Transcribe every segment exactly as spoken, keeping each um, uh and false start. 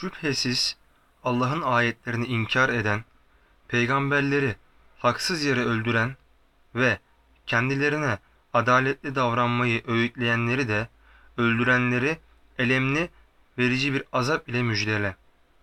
Şüphesiz Allah'ın ayetlerini inkar eden, peygamberleri haksız yere öldüren ve kendilerine adaletli davranmayı öğütleyenleri de öldürenleri elemli verici bir azap ile müjdele.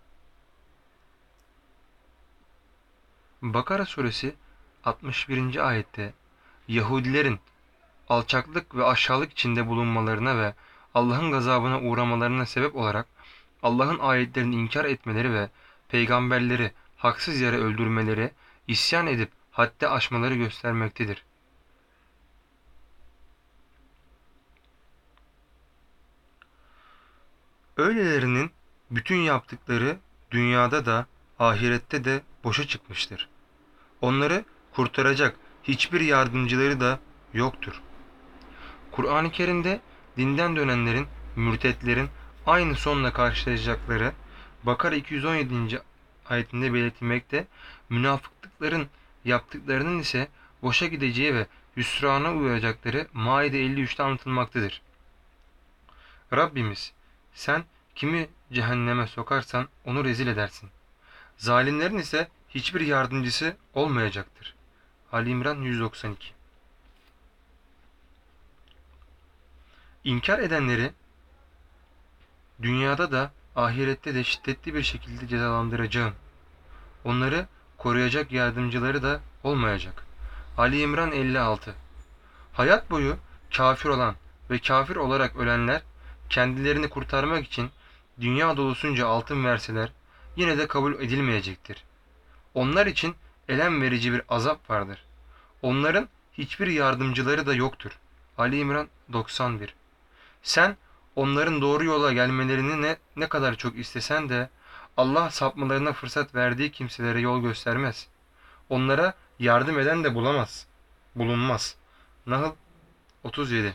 Bakara suresi altmış birinci ayette Yahudilerin alçaklık ve aşağılık içinde bulunmalarına ve Allah'ın gazabına uğramalarına sebep olarak Allah'ın ayetlerini inkar etmeleri ve peygamberleri haksız yere öldürmeleri, isyan edip haddi aşmaları göstermektedir. Öylelerinin bütün yaptıkları dünyada da ahirette de boşa çıkmıştır. Onları kurtaracak hiçbir yardımcıları da yoktur. Kur'an-ı Kerim'de dinden dönenlerin, mürtetlerin aynı sonla karşılaşacakları Bakara iki yüz on yedinci ayetinde belirtilmekte, münafıklıkların yaptıklarının ise boşa gideceği ve hüsrana uğrayacakları Maide elli üçte anlatılmaktadır. Rabbimiz, sen kimi cehenneme sokarsan onu rezil edersin. Zalimlerin ise hiçbir yardımcısı olmayacaktır. Ali İmran yüz doksan iki. İnkar edenleri dünyada da ahirette de şiddetli bir şekilde cezalandıracağım. Onları koruyacak yardımcıları da olmayacak. Ali İmran elli altı. Hayat boyu kafir olan ve kafir olarak ölenler kendilerini kurtarmak için dünya dolusunca altın verseler yine de kabul edilmeyecektir. Onlar için elem verici bir azap vardır. Onların hiçbir yardımcıları da yoktur. Ali İmran doksan bir. Sen onların doğru yola gelmelerini ne, ne kadar çok istesen de Allah sapmalarına fırsat verdiği kimselere yol göstermez. Onlara yardım eden de bulamaz. Bulunmaz. Nahl otuz yedi.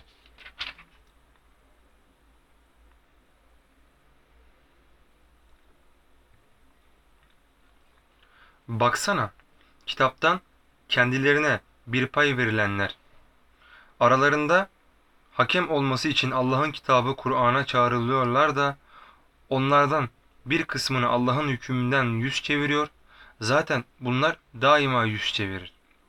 Baksana, kitaptan kendilerine bir pay verilenler, aralarında hakem olması için Allah'ın kitabı Kur'an'a çağrılıyorlar da onlardan bir kısmını Allah'ın hükmünden yüz çeviriyor. Zaten bunlar daima yüz çevirir.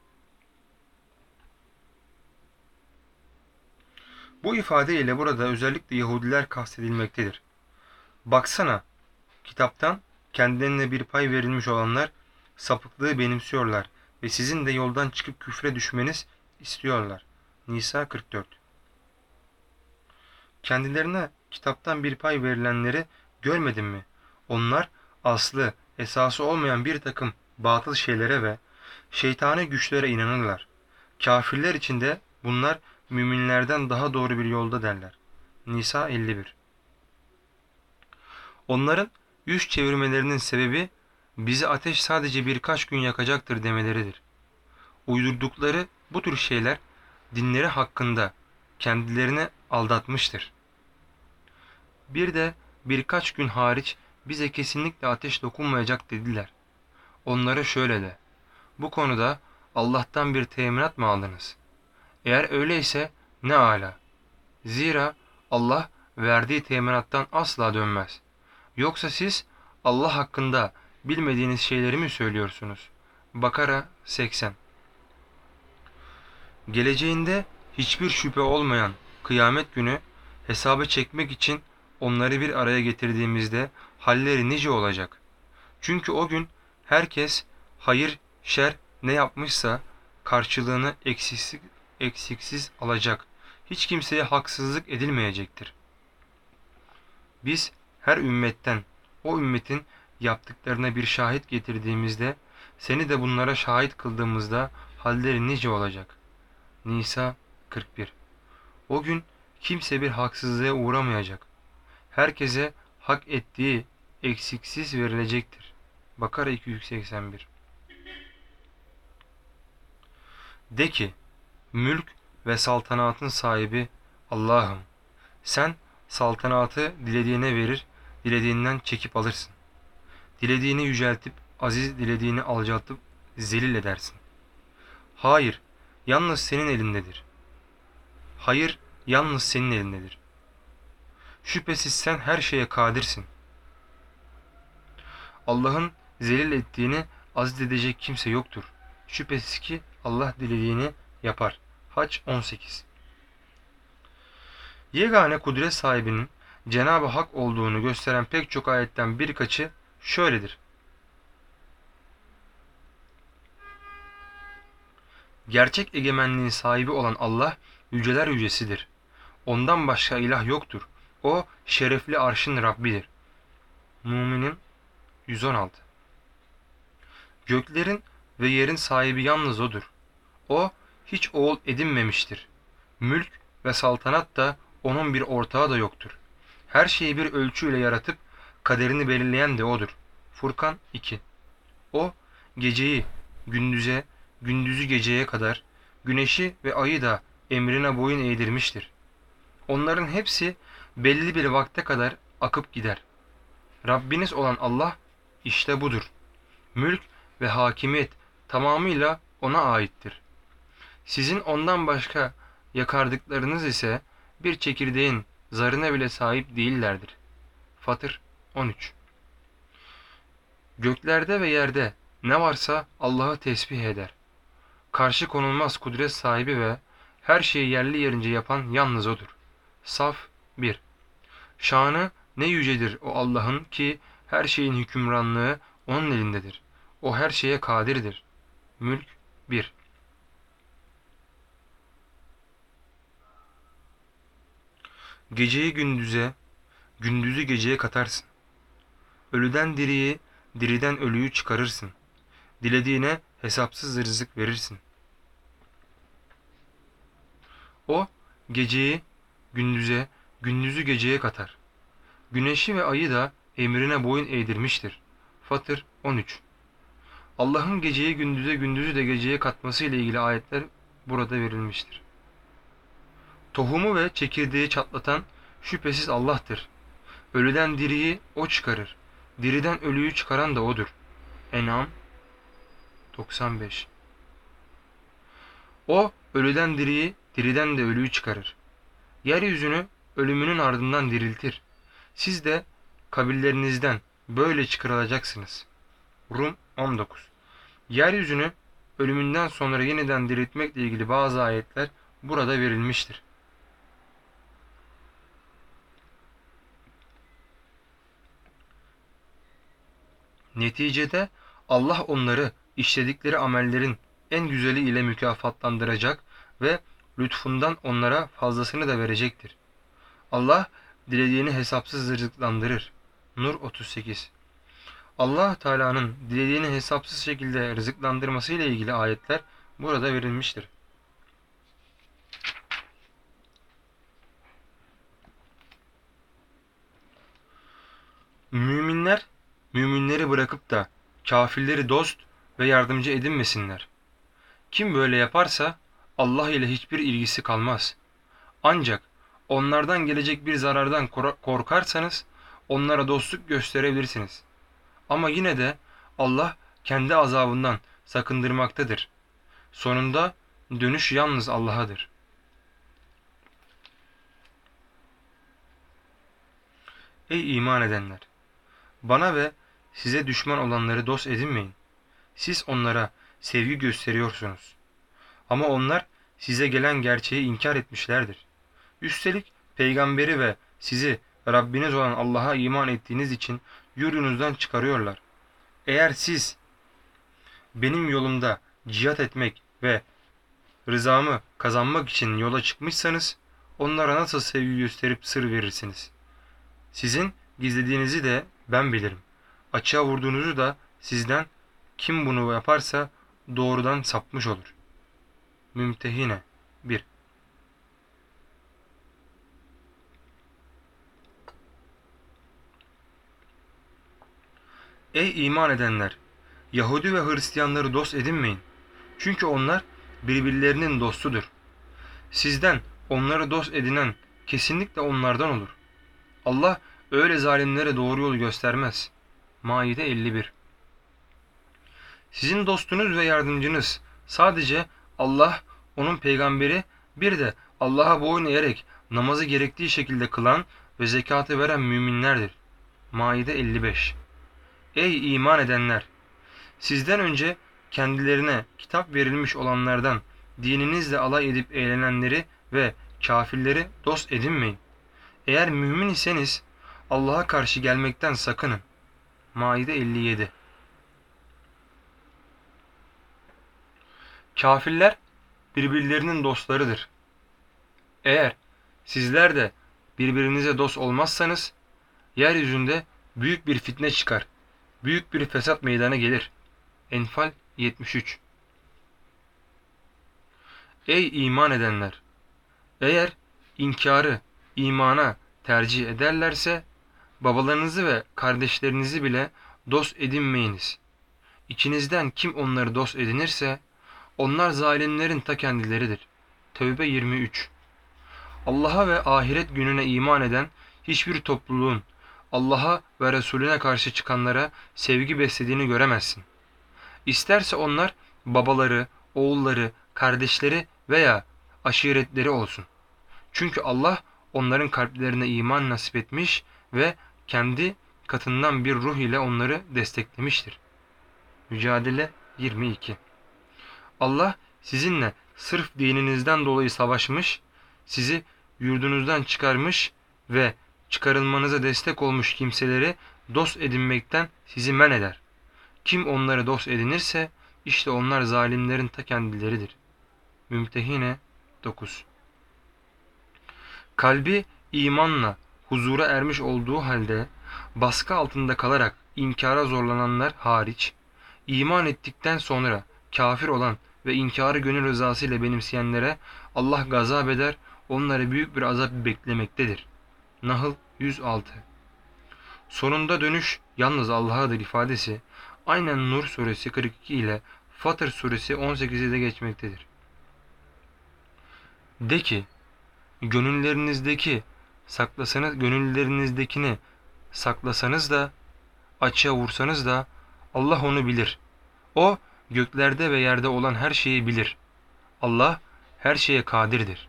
Bu ifade ile burada özellikle Yahudiler kastedilmektedir. Baksana, kitaptan kendilerine bir pay verilmiş olanlar sapıklığı benimsiyorlar ve sizin de yoldan çıkıp küfre düşmeniz istiyorlar. Nisa kırk dört. Kendilerine kitaptan bir pay verilenleri görmedin mi? Onlar aslı, esası olmayan bir takım batıl şeylere ve şeytani güçlere inanırlar. Kafirler içinde bunlar müminlerden daha doğru bir yolda derler. Nisa elli bir. Onların yüz çevirmelerinin sebebi bizi ateş sadece birkaç gün yakacaktır demeleridir. Uydurdukları bu tür şeyler dinleri hakkında kendilerini aldatmıştır. Bir de birkaç gün hariç bize kesinlikle ateş dokunmayacak dediler. Onlara şöyle de, bu konuda Allah'tan bir teminat mı aldınız? Eğer öyleyse ne âlâ. Zira Allah verdiği teminattan asla dönmez. Yoksa siz Allah hakkında bilmediğiniz şeyleri mi söylüyorsunuz? Bakara seksen. Geleceğinde hiçbir şüphe olmayan kıyamet günü hesabı çekmek için onları bir araya getirdiğimizde halleri nice olacak. Çünkü o gün herkes hayır, şer ne yapmışsa karşılığını eksiksiz, eksiksiz alacak. Hiç kimseye haksızlık edilmeyecektir. Biz her ümmetten o ümmetin yaptıklarına bir şahit getirdiğimizde seni de bunlara şahit kıldığımızda halleri nice olacak. Nisa kırk bir. O gün kimse bir haksızlığa uğramayacak. Herkese hak ettiği eksiksiz verilecektir. Bakara iki yüz seksen bir. De ki, mülk ve saltanatın sahibi Allah'ım. Sen saltanatı dilediğine verir, dilediğinden çekip alırsın. Dilediğini yüceltip, aziz dilediğini alçaltıp zelil edersin. Hayır, yalnız senin elindedir. Hayır, yalnız senin elindedir. Şüphesiz sen her şeye kadirsin. Allah'ın zelil ettiğini aziz edecek kimse yoktur. Şüphesiz ki Allah dilediğini yapar. Hac on sekiz. Yegane kudret sahibinin Cenab-ı Hak olduğunu gösteren pek çok ayetten birkaçı şöyledir. Gerçek egemenliğin sahibi olan Allah yüceler yücesidir. Ondan başka ilah yoktur. O şerefli arşın Rabbidir. Müminin yüz on altı. Göklerin ve yerin sahibi yalnız O'dur. O hiç oğul edinmemiştir. Mülk ve saltanat da O'nun bir ortağı da yoktur. Her şeyi bir ölçüyle yaratıp kaderini belirleyen de O'dur. Furkan iki. O geceyi gündüze, gündüzü geceye kadar, güneşi ve ayı da emrine boyun eğdirmiştir. Onların hepsi belli bir vakte kadar akıp gider. Rabbiniz olan Allah işte budur. Mülk ve hakimiyet tamamıyla O'na aittir. Sizin ondan başka yakardıklarınız ise bir çekirdeğin zarına bile sahip değillerdir. Fatır on üç. Göklerde ve yerde ne varsa Allah'ı tesbih eder. Karşı konulmaz kudret sahibi ve her şeyi yerli yerince yapan yalnız O'dur. Saf bir. Şanı ne yücedir o Allah'ın ki her şeyin hükümranlığı O'nun elindedir. O her şeye kadirdir. Mülk bir. Geceyi gündüze, gündüzü geceye katarsın. Ölüden diriyi, diriden ölüyü çıkarırsın. Dilediğine hesapsız rızık verirsin. O geceyi gündüze, gündüzü geceye katar. Güneşi ve ayı da emrine boyun eğdirmiştir. Fatır on üç. Allah'ın geceyi gündüze, gündüzü de geceye katması ile ilgili ayetler burada verilmiştir. Tohumu ve çekirdeği çatlatan şüphesiz Allah'tır. Ölüden diriyi O çıkarır. Diriden ölüyü çıkaran da O'dur. En'am doksan beş. O ölüden diriyi, diriden de ölüyü çıkarır. Yeryüzünü ölümünün ardından diriltir. Siz de kabirlerinizden böyle çıkarılacaksınız. Rum on dokuz. Yeryüzünü ölümünden sonra yeniden diriltmekle ilgili bazı ayetler burada verilmiştir. Neticede Allah onları işledikleri amellerin en güzeli ile mükafatlandıracak ve lütfundan onlara fazlasını da verecektir. Allah dilediğini hesapsız rızıklandırır. Nur otuz sekiz. Allah Teala'nın dilediğini hesapsız şekilde rızıklandırması ile ilgili ayetler burada verilmiştir. Müminler, müminleri bırakıp da kafirleri dost ve yardımcı edinmesinler. Kim böyle yaparsa Allah ile hiçbir ilgisi kalmaz. Ancak onlardan gelecek bir zarardan korkarsanız onlara dostluk gösterebilirsiniz. Ama yine de Allah kendi azabından sakındırmaktadır. Sonunda dönüş yalnız Allah'adır. Ey iman edenler! Bana ve size düşman olanları dost edinmeyin. Siz onlara sevgi gösteriyorsunuz. Ama onlar size gelen gerçeği inkar etmişlerdir. Üstelik peygamberi ve sizi Rabbiniz olan Allah'a iman ettiğiniz için yurdunuzdan çıkarıyorlar. Eğer siz benim yolumda cihat etmek ve rızamı kazanmak için yola çıkmışsanız onlara nasıl sevgi gösterip sır verirsiniz? Sizin gizlediğinizi de ben bilirim. Açığa vurduğunuzu da sizden kim bunu yaparsa doğrudan sapmış olur. Mümtehine bir. Ey iman edenler! Yahudi ve Hristiyanları dost edinmeyin. Çünkü onlar birbirlerinin dostudur. Sizden onları dost edinen kesinlikle onlardan olur. Allah öyle zalimlere doğru yolu göstermez. Maide elli bir. Sizin dostunuz ve yardımcınız sadece Allah, onun peygamberi, bir de Allah'a boyun eğerek namazı gerektiği şekilde kılan ve zekatı veren müminlerdir. Maide elli beş. Ey iman edenler! Sizden önce kendilerine kitap verilmiş olanlardan dininizle alay edip eğlenenleri ve kafirleri dost edinmeyin. Eğer mümin iseniz Allah'a karşı gelmekten sakının. Maide elli yedi. Kafirler birbirlerinin dostlarıdır. Eğer sizler de birbirinize dost olmazsanız yeryüzünde büyük bir fitne çıkar. Büyük bir fesat meydana gelir. Enfal yetmiş üç. Ey iman edenler! Eğer inkarı imana tercih ederlerse babalarınızı ve kardeşlerinizi bile dost edinmeyiniz. İçinizden kim onları dost edinirse onlar zalimlerin ta kendileridir. Tevbe yirmi üç. Allah'a ve ahiret gününe iman eden hiçbir topluluğun Allah'a ve Resulüne karşı çıkanlara sevgi beslediğini göremezsin. İsterse onlar babaları, oğulları, kardeşleri veya aşiretleri olsun. Çünkü Allah onların kalplerine iman nasip etmiş ve kendi katından bir ruh ile onları desteklemiştir. Mücadele yirmi iki. Allah sizinle sırf dininizden dolayı savaşmış, sizi yurdunuzdan çıkarmış ve çıkarılmanıza destek olmuş kimseleri dost edinmekten sizi men eder. Kim onları dost edinirse işte onlar zalimlerin ta kendileridir. Mümtehine dokuz. Kalbi imanla huzura ermiş olduğu halde baskı altında kalarak inkara zorlananlar hariç, iman ettikten sonra kafir olan ve inkarı gönül rızası ile benimseyenlere Allah gazap eder, onları büyük bir azap beklemektedir. Nahl yüz altı. Sonunda dönüş yalnız Allah'adır ifadesi aynen Nur suresi kırk iki ile Fatır suresi on sekizde de geçmektedir. De ki, gönüllerinizdeki saklasanız gönüllerinizdekini saklasanız da açığa vursanız da Allah onu bilir. O göklerde ve yerde olan her şeyi bilir. Allah her şeye kadirdir.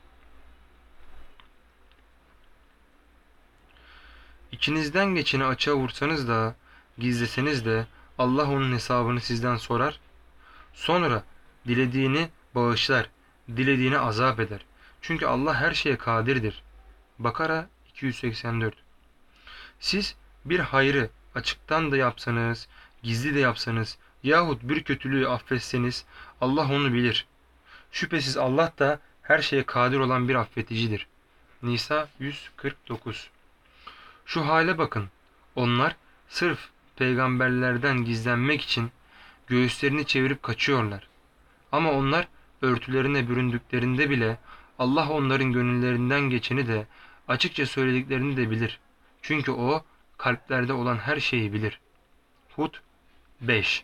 İçinizden geçeni açığa vursanız da gizleseniz de Allah onun hesabını sizden sorar. Sonra dilediğini bağışlar, dilediğini azap eder. Çünkü Allah her şeye kadirdir. Bakara iki yüz seksen dört. Siz bir hayrı açıktan da yapsanız, gizli de yapsanız yahut bir kötülüğü affetseniz Allah onu bilir. Şüphesiz Allah da her şeye kadir olan bir affeticidir. Nisa yüz kırk dokuz. Şu hale bakın. Onlar sırf peygamberlerden gizlenmek için göğüslerini çevirip kaçıyorlar. Ama onlar örtülerine büründüklerinde bile Allah onların gönüllerinden geçeni de açıkça söylediklerini de bilir. Çünkü O kalplerde olan her şeyi bilir. Hud beş.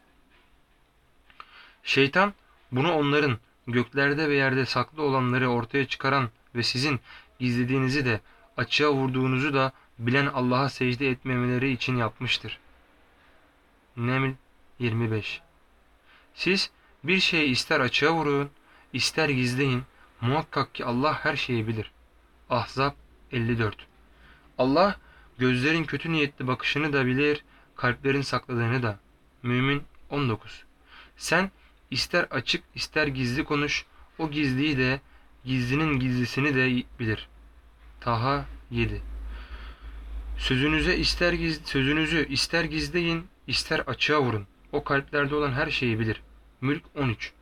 Şeytan bunu onların göklerde ve yerde saklı olanları ortaya çıkaran ve sizin gizlediğinizi de açığa vurduğunuzu da bilen Allah'a secde etmemeleri için yapmıştır. Neml yirmi beş. Siz bir şeyi ister açığa vurun, ister gizleyin, muhakkak ki Allah her şeyi bilir. Ahzab elli dört. Allah gözlerin kötü niyetli bakışını da bilir, kalplerin sakladığını da. Mümin on dokuz. Sen ister açık ister gizli konuş, o gizliyi de gizlinin gizlisini de bilir. Taha yedi. Sözünüze ister giz, sözünüzü ister gizleyin, ister açığa vurun. O kalplerde olan her şeyi bilir. Mülk on üç.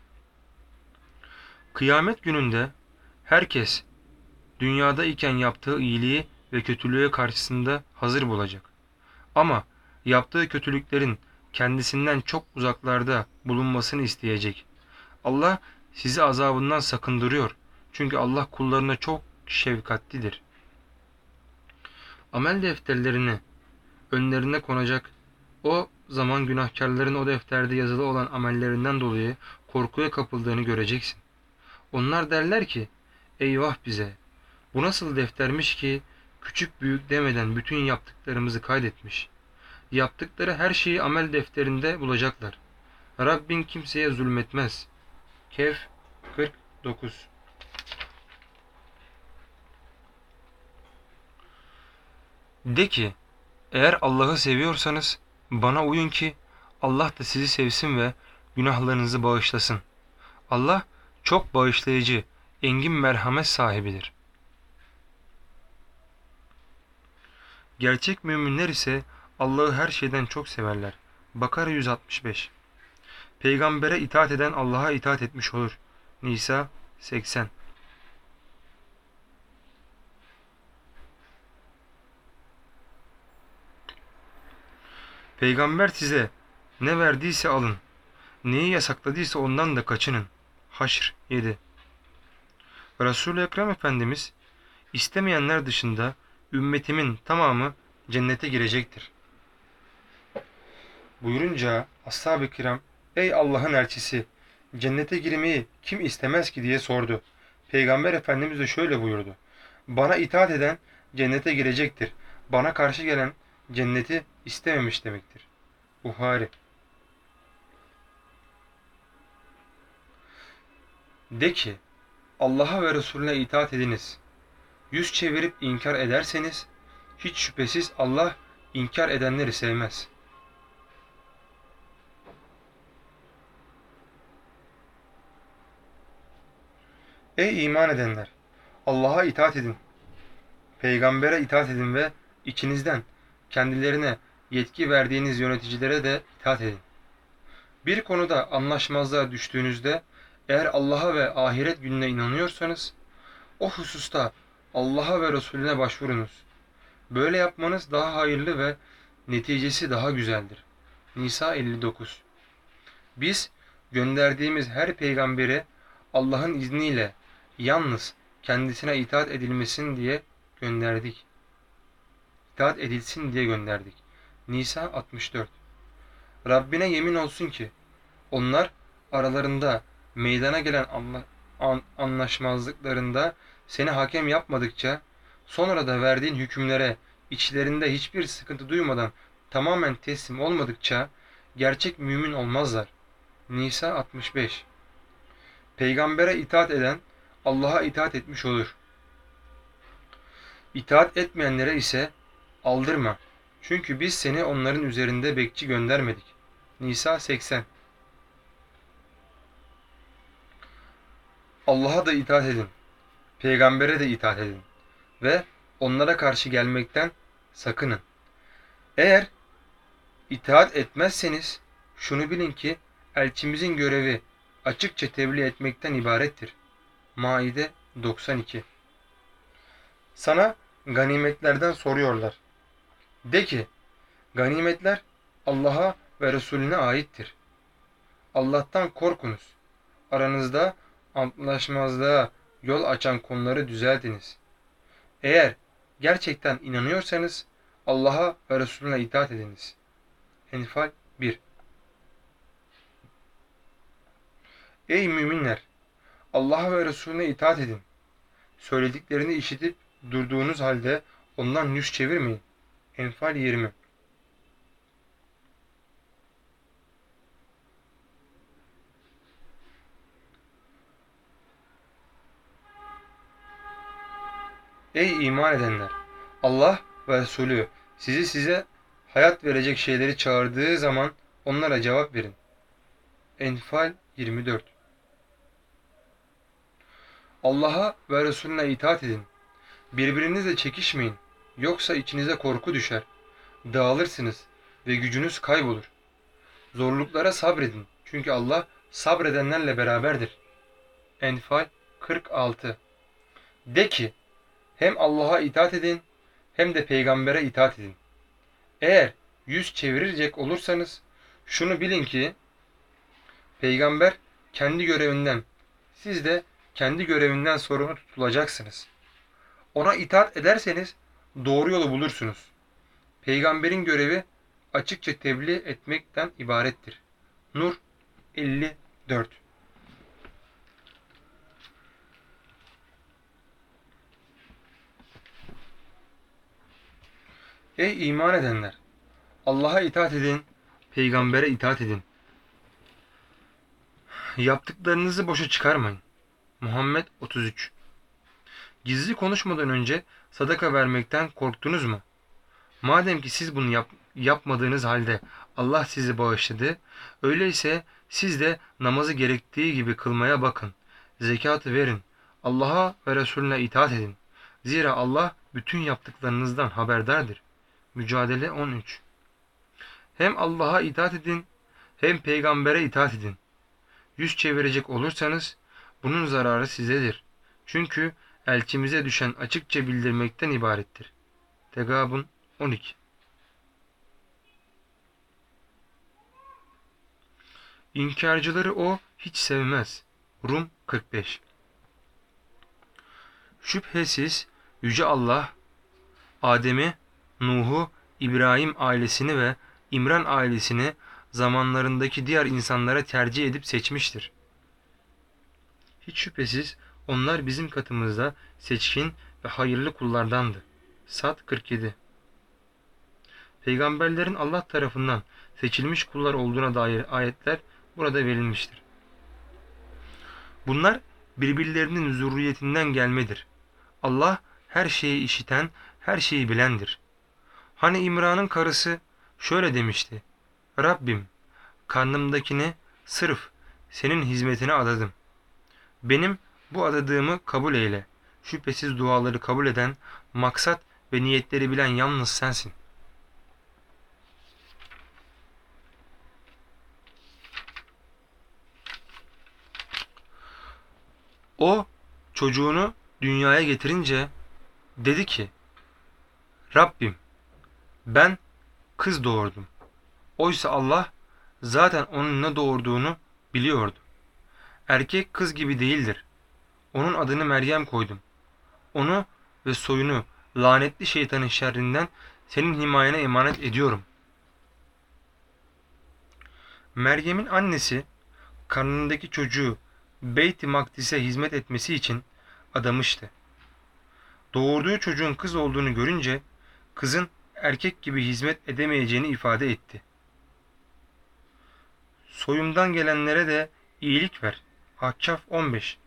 Kıyamet gününde herkes dünyada iken yaptığı iyiliği ve kötülüğe karşısında hazır bulacak. Ama yaptığı kötülüklerin kendisinden çok uzaklarda bulunmasını isteyecek. Allah sizi azabından sakındırıyor. Çünkü Allah kullarına çok şefkatlidir. Amel defterlerini önlerine konacak. O zaman günahkarların o defterde yazılı olan amellerinden dolayı korkuya kapıldığını göreceksin. Onlar derler ki, eyvah bize! Bu nasıl deftermiş ki küçük büyük demeden bütün yaptıklarımızı kaydetmiş. Yaptıkları her şeyi amel defterinde bulacaklar. Rabbin kimseye zulmetmez. Kehf kırk dokuz. De ki, eğer Allah'ı seviyorsanız Bana uyun ki Allah da sizi sevsin ve günahlarınızı bağışlasın. Allah çok bağışlayıcı, engin merhamet sahibidir. Gerçek müminler ise Allah'ı her şeyden çok severler. Bakara yüz altmış beş. Peygambere itaat eden Allah'a itaat etmiş olur. Nisa seksen. Peygamber size ne verdiyse alın. Neyi yasakladıysa ondan da kaçının. Haşr yedi. Resul-i Ekrem Efendimiz, istemeyenler dışında ümmetimin tamamı cennete girecektir buyurunca ashab-ı kiram, ey Allah'ın elçisi, cennete girmeyi kim istemez ki diye sordu. Peygamber Efendimiz de şöyle buyurdu. Bana itaat eden cennete girecektir. Bana karşı gelen cenneti istememiş demektir. Buhari. De ki, Allah'a ve Resulüne itaat ediniz. Yüz çevirip inkar ederseniz, hiç şüphesiz Allah inkar edenleri sevmez. Ey iman edenler! Allah'a itaat edin. Peygambere itaat edin ve içinizden kendilerine yetki verdiğiniz yöneticilere de itaat edin. Bir konuda anlaşmazlığa düştüğünüzde, eğer Allah'a ve ahiret gününe inanıyorsanız, o hususta Allah'a ve Resulüne başvurunuz. Böyle yapmanız daha hayırlı ve neticesi daha güzeldir. Nisa elli dokuz. Biz gönderdiğimiz her peygambere Allah'ın izniyle yalnız kendisine itaat edilmesin diye gönderdik. İtaat edilsin diye gönderdik. Nisa altmış dört. Rabbine yemin olsun ki onlar aralarında meydana gelen anla, an, anlaşmazlıklarında seni hakem yapmadıkça, sonra da verdiğin hükümlere içlerinde hiçbir sıkıntı duymadan tamamen teslim olmadıkça gerçek mümin olmazlar. Nisa altmış beş. Peygambere itaat eden Allah'a itaat etmiş olur. İtaat etmeyenlere ise aldırma. Çünkü biz seni onların üzerinde bekçi göndermedik. Nisa seksen. Allah'a da itaat edin. Peygambere de itaat edin. Ve onlara karşı gelmekten sakının. Eğer itaat etmezseniz şunu bilin ki elçimizin görevi açıkça tebliğ etmekten ibarettir. Maide doksan iki. Sana ganimetlerden soruyorlar. De ki, ganimetler Allah'a ve Resulüne aittir. Allah'tan korkunuz. Aranızda anlaşmazlığa yol açan konuları düzeltiniz. Eğer gerçekten inanıyorsanız Allah'a ve Resulüne itaat ediniz. Enfal bir. Ey müminler! Allah'a ve Resulüne itaat edin. Söylediklerini işitip durduğunuz halde ondan yüz çevirmeyin. Enfal yirmi. Ey iman edenler! Allah ve Resulü sizi size hayat verecek şeyleri çağırdığı zaman onlara cevap verin. Enfal yirmi dört. Allah'a ve Resulüne itaat edin. Birbirinizle çekişmeyin. Yoksa içinize korku düşer. Dağılırsınız ve gücünüz kaybolur. Zorluklara sabredin. Çünkü Allah sabredenlerle beraberdir. Enfal kırk altı. De ki, hem Allah'a itaat edin hem de peygambere itaat edin. Eğer yüz çevirecek olursanız şunu bilin ki peygamber kendi görevinden, siz de kendi görevinden sorumlu tutulacaksınız. Ona itaat ederseniz doğru yolu bulursunuz. Peygamberin görevi açıkça tebliğ etmekten ibarettir. Nur elli dört. Ey iman edenler! Allah'a itaat edin, peygambere itaat edin. Yaptıklarınızı boşa çıkarmayın. Muhammed otuz üç. Gizli konuşmadan önce sadaka vermekten korktunuz mu? Madem ki siz bunu yap yapmadığınız halde Allah sizi bağışladı. Öyleyse siz de namazı gerektiği gibi kılmaya bakın. Zekatı verin. Allah'a ve Resulüne itaat edin. Zira Allah bütün yaptıklarınızdan haberdardır. Mücadele on üç. Hem Allah'a itaat edin, hem peygambere itaat edin. Yüz çevirecek olursanız bunun zararı sizedir. Çünkü elçimize düşen açıkça bildirmekten ibarettir. Tegabun on iki. İnkarcıları o hiç sevmez. Rum kırk beş. Şüphesiz Yüce Allah, Adem'i, Nuh'u, İbrahim ailesini ve İmran ailesini zamanlarındaki diğer insanlara tercih edip seçmiştir. Hiç şüphesiz onlar bizim katımızda seçkin ve hayırlı kullardandı. Sad kırk yedi. Peygamberlerin Allah tarafından seçilmiş kullar olduğuna dair ayetler burada verilmiştir. Bunlar birbirlerinin zürriyetinden gelmedir. Allah her şeyi işiten, her şeyi bilendir. Hani İmran'ın karısı şöyle demişti: Rabbim, karnımdakini sırf senin hizmetine adadım. Benim bu adadığımı kabul eyle. Şüphesiz duaları kabul eden, maksat ve niyetleri bilen yalnız sensin. O çocuğunu dünyaya getirince dedi ki: Rabbim, ben kız doğurdum. Oysa Allah zaten onun ne doğurduğunu biliyordu. Erkek kız gibi değildir. Onun adını Meryem koydum. Onu ve soyunu lanetli şeytanın şerrinden senin himayene emanet ediyorum. Meryem'in annesi karnındaki çocuğu Beyt-i Makdis'e hizmet etmesi için adamıştı. Doğurduğu çocuğun kız olduğunu görünce kızın erkek gibi hizmet edemeyeceğini ifade etti. Soyumdan gelenlere de iyilik ver. Ahkaf on beş.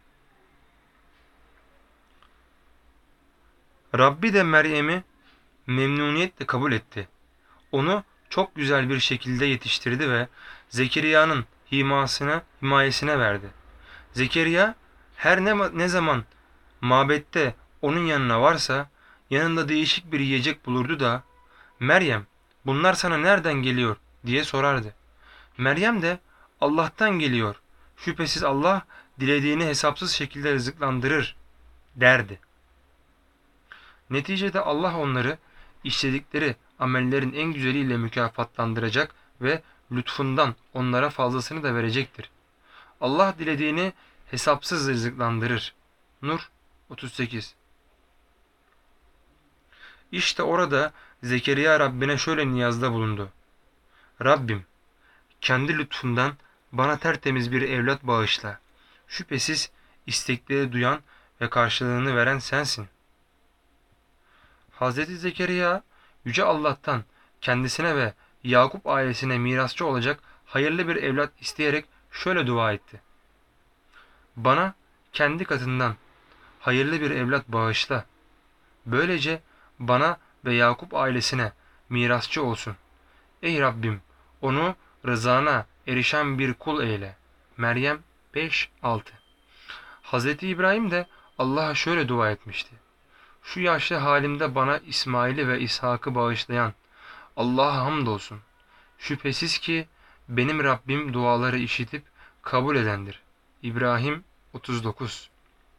Rabbi de Meryem'i memnuniyetle kabul etti. Onu çok güzel bir şekilde yetiştirdi ve Zekeriya'nın himasına, himayesine verdi. Zekeriya her ne, ne zaman mabette onun yanına varsa yanında değişik bir yiyecek bulurdu da Meryem, bunlar sana nereden geliyor diye sorardı. Meryem de Allah'tan geliyor. Şüphesiz Allah dilediğini hesapsız şekilde rızıklandırır derdi. Neticede Allah onları işledikleri amellerin en güzeliyle mükafatlandıracak ve lütfundan onlara fazlasını da verecektir. Allah dilediğini hesapsız rızıklandırır. Nur otuz sekiz. İşte orada Zekeriya Rabbine şöyle niyazda bulundu: Rabbim, kendi lütfundan bana tertemiz bir evlat bağışla. Şüphesiz istekleri duyan ve karşılığını veren sensin. Hazreti Zekeriya, Yüce Allah'tan kendisine ve Yakup ailesine mirasçı olacak hayırlı bir evlat isteyerek şöyle dua etti: Bana kendi katından hayırlı bir evlat bağışla. Böylece bana ve Yakup ailesine mirasçı olsun. Ey Rabbim, onu rızana erişen bir kul eyle. Meryem beş altı. Hazreti İbrahim de Allah'a şöyle dua etmişti: Şu yaşlı halimde bana İsmail'i ve İshak'ı bağışlayan Allah'a hamdolsun. Şüphesiz ki benim Rabbim duaları işitip kabul edendir. İbrahim otuz dokuz.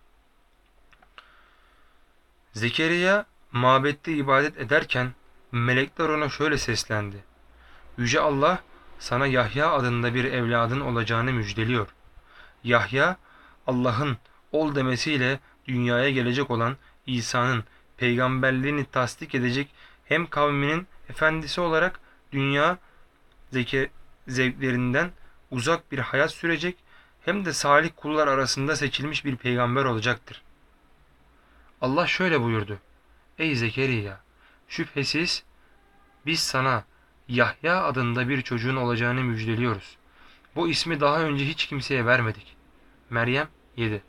Zekeriya mabette ibadet ederken melekler ona şöyle seslendi: Yüce Allah sana Yahya adında bir evladın olacağını müjdeliyor. Yahya, Allah'ın ol demesiyle dünyaya gelecek olan İsa'nın peygamberliğini tasdik edecek, hem kavminin efendisi olarak dünya zeke, zevklerinden uzak bir hayat sürecek, hem de salih kullar arasında seçilmiş bir peygamber olacaktır. Allah şöyle buyurdu: Ey Zekeriya! Şüphesiz biz sana Yahya adında bir çocuğun olacağını müjdeliyoruz. Bu ismi daha önce hiç kimseye vermedik. Meryem yedi.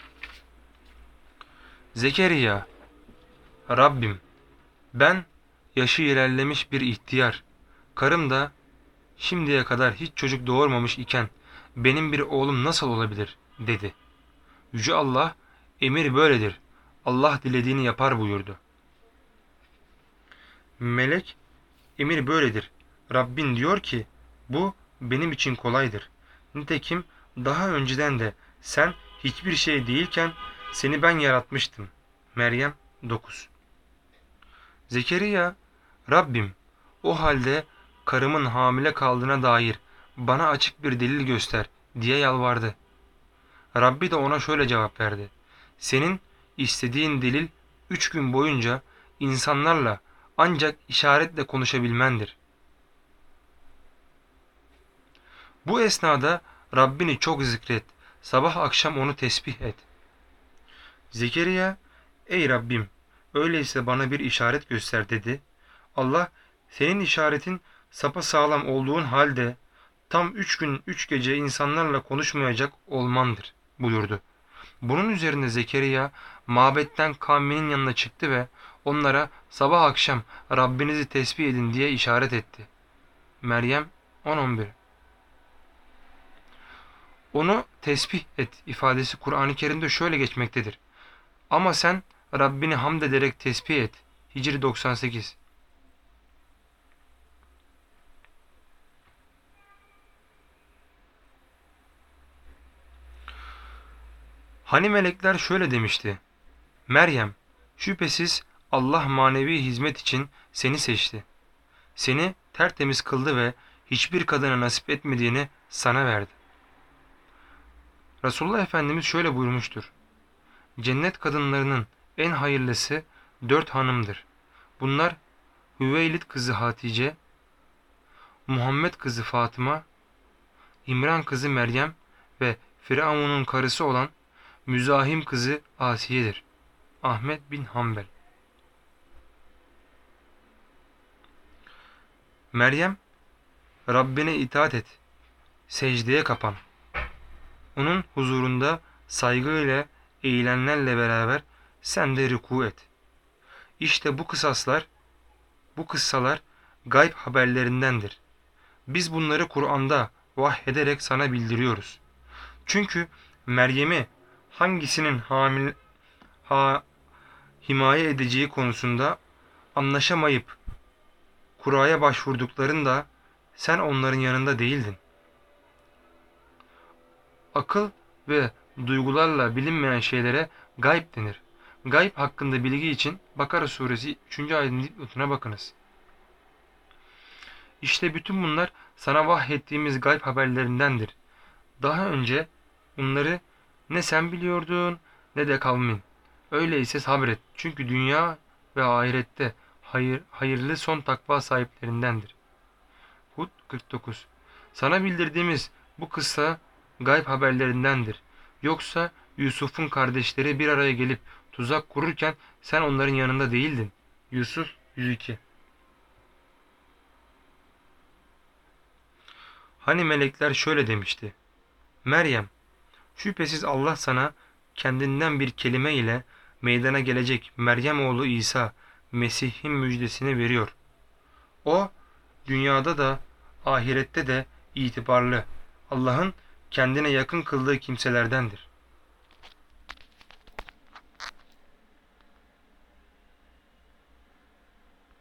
Zekeriya, Rabbim, ben yaşı ilerlemiş bir ihtiyar, karım da şimdiye kadar hiç çocuk doğurmamış iken benim bir oğlum nasıl olabilir dedi. Yüce Allah, emir böyledir, Allah dilediğini yapar buyurdu. Melek, emir böyledir, Rabbin diyor ki bu benim için kolaydır. Nitekim daha önceden de sen hiçbir şey değilken seni ben yaratmıştım. Meryem dokuz. Zekeriya, Rabbim, o halde karımın hamile kaldığına dair bana açık bir delil göster diye yalvardı. Rabbi de ona şöyle cevap verdi. Senin istediğin delil üç gün boyunca insanlarla ancak işaretle konuşabilmendir. Bu esnada Rabbini çok zikret, sabah akşam onu tesbih et. Zekeriya, ey Rabbim, öyleyse bana bir işaret göster dedi. Allah, senin işaretin sapasağlam olduğun halde tam üç gün üç gece insanlarla konuşmayacak olmandır buyurdu. Bunun üzerine Zekeriya mabetten kavminin yanına çıktı ve onlara sabah akşam Rabbinizi tesbih edin diye işaret etti. Meryem on on bir. Onu tesbih et ifadesi Kur'an-ı Kerim'de şöyle geçmektedir. Ama sen Rabbini hamd ederek tesbih et. Hicri doksan sekiz. Hani melekler şöyle demişti. Meryem, şüphesiz Allah manevi hizmet için seni seçti. Seni tertemiz kıldı ve hiçbir kadına nasip etmediğini sana verdi. Resulullah Efendimiz şöyle buyurmuştur. Cennet kadınlarının en hayırlısı dört hanımdır. Bunlar Hüveylid kızı Hatice, Muhammed kızı Fatıma, İmran kızı Meryem ve Firavun'un karısı olan Müzahim kızı Asiye'dir. Ahmet bin Hanbel. Meryem, Rabbine itaat et, secdeye kapan. Onun huzurunda saygıyla eğilenlerle beraber sen de rükû et. İşte bu kısaslar, bu kıssalar gayb haberlerindendir. Biz bunları Kur'an'da vahyederek sana bildiriyoruz. Çünkü Meryem'i hangisinin hamil, ha, himaye edeceği konusunda anlaşamayıp kuraya başvurduklarında sen onların yanında değildin. Akıl ve duygularla bilinmeyen şeylere gayb denir. Gayb hakkında bilgi için Bakara suresi üçüncü ayetin dipnotuna bakınız. İşte bütün bunlar sana vahyettiğimiz gayb haberlerindendir. Daha önce bunları ne sen biliyordun ne de kavmin. Öyleyse sabret. Çünkü dünya ve ahirette hayır, hayırlı son takva sahiplerindendir. Hud kırk dokuz. Sana bildirdiğimiz bu kıssa gayb haberlerindendir. Yoksa Yusuf'un kardeşleri bir araya gelip tuzak kururken sen onların yanında değildin. Yusuf yüz iki. Hani melekler şöyle demişti. Meryem, şüphesiz Allah sana kendinden bir kelime ile meydana gelecek Meryem oğlu İsa, Mesih'in müjdesini veriyor. O, dünyada da ahirette de itibarlı, Allah'ın kendine yakın kıldığı kimselerdendir.